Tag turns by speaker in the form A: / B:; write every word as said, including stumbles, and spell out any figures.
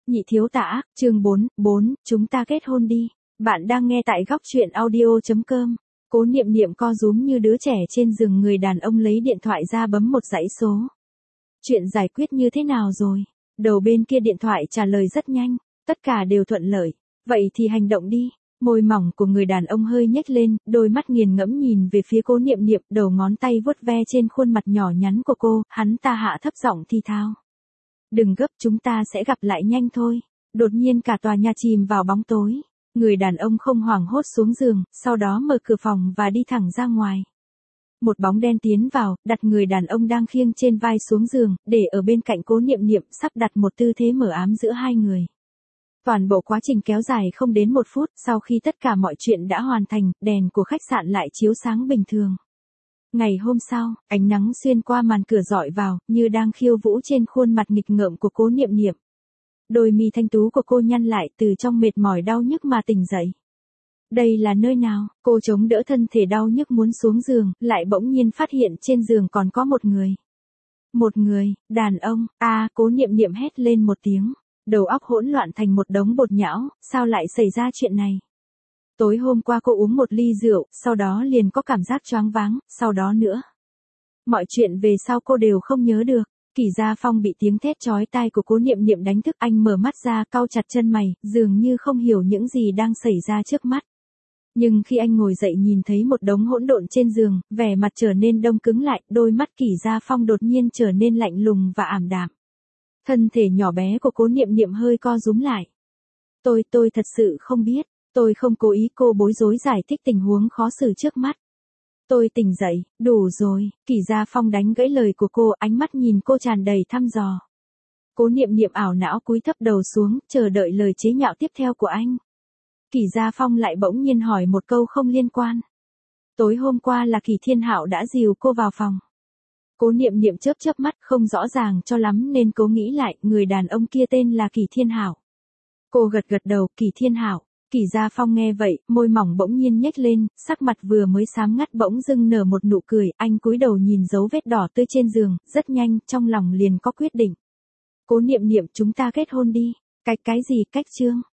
A: Nhị thiếu tả, chương bốn, bốn, chúng ta kết hôn đi. Bạn đang nghe tại góc truyện audio chấm com. Cố Niệm Niệm co rúm như đứa trẻ trên giường, người đàn ông lấy điện thoại ra bấm một dãy số. Chuyện giải quyết như thế nào rồi? Đầu bên kia điện thoại trả lời rất nhanh, tất cả đều thuận lợi. Vậy thì hành động đi. Môi mỏng của người đàn ông hơi nhếch lên, đôi mắt nghiền ngẫm nhìn về phía Cố Niệm Niệm, đầu ngón tay vuốt ve trên khuôn mặt nhỏ nhắn của cô, hắn ta hạ thấp giọng thì thào. Đừng gấp, chúng ta sẽ gặp lại nhanh thôi. Đột nhiên cả tòa nhà chìm vào bóng tối. Người đàn ông không hoảng hốt xuống giường, sau đó mở cửa phòng và đi thẳng ra ngoài. Một bóng đen tiến vào, đặt người đàn ông đang khiêng trên vai xuống giường, để ở bên cạnh Cố Niệm Niệm, sắp đặt một tư thế mờ ám giữa hai người. Toàn bộ quá trình kéo dài không đến một phút, sau khi tất cả mọi chuyện đã hoàn thành, đèn của khách sạn lại chiếu sáng bình thường. Ngày hôm sau, ánh nắng xuyên qua màn cửa rọi vào, như đang khiêu vũ trên khuôn mặt nghịch ngợm của Cố Niệm Niệm. Đôi mi thanh tú của cô nhăn lại, từ trong mệt mỏi đau nhức mà tỉnh dậy. Đây là nơi nào? Cô chống đỡ thân thể đau nhức muốn xuống giường, lại bỗng nhiên phát hiện trên giường còn có một người. Một người, đàn ông, a à, Cố Niệm Niệm hét lên một tiếng. Đầu óc hỗn loạn thành một đống bột nhão, sao lại xảy ra chuyện này? Tối hôm qua cô uống một ly rượu, sau đó liền có cảm giác choáng váng, sau đó nữa. Mọi chuyện về sau cô đều không nhớ được. Kỷ Gia Phong bị tiếng thét chói tai của Cố Niệm Niệm đánh thức, anh mở mắt ra, cau chặt chân mày, dường như không hiểu những gì đang xảy ra trước mắt. Nhưng khi anh ngồi dậy nhìn thấy một đống hỗn độn trên giường, vẻ mặt trở nên đông cứng lại, đôi mắt Kỷ Gia Phong đột nhiên trở nên lạnh lùng và ảm đạm. Thân thể nhỏ bé của Cố Niệm Niệm hơi co rúm lại. Tôi, tôi thật sự không biết, tôi không cố ý, cô bối rối giải thích tình huống khó xử trước mắt. Tôi tỉnh dậy, đủ rồi, Kỷ Gia Phong đánh gãy lời của cô, ánh mắt nhìn cô tràn đầy thăm dò. Cố Niệm Niệm ảo não cúi thấp đầu xuống, chờ đợi lời chế nhạo tiếp theo của anh. Kỷ Gia Phong lại bỗng nhiên hỏi một câu không liên quan. Tối hôm qua là Kỷ Thiên Hạo đã dìu cô vào phòng. Cố Niệm Niệm chớp chớp mắt, không rõ ràng cho lắm nên cố nghĩ lại, người đàn ông kia tên là Kỷ Thiên Hạo. Cô gật gật đầu, Kỷ Thiên Hạo. Kỷ Gia Phong nghe vậy, môi mỏng bỗng nhiên nhếch lên, sắc mặt vừa mới xám ngắt bỗng dưng nở một nụ cười, anh cúi đầu nhìn dấu vết đỏ tươi trên giường, rất nhanh, trong lòng liền có quyết định. Cố Niệm Niệm, chúng ta kết hôn đi. Cách cái gì cách chương?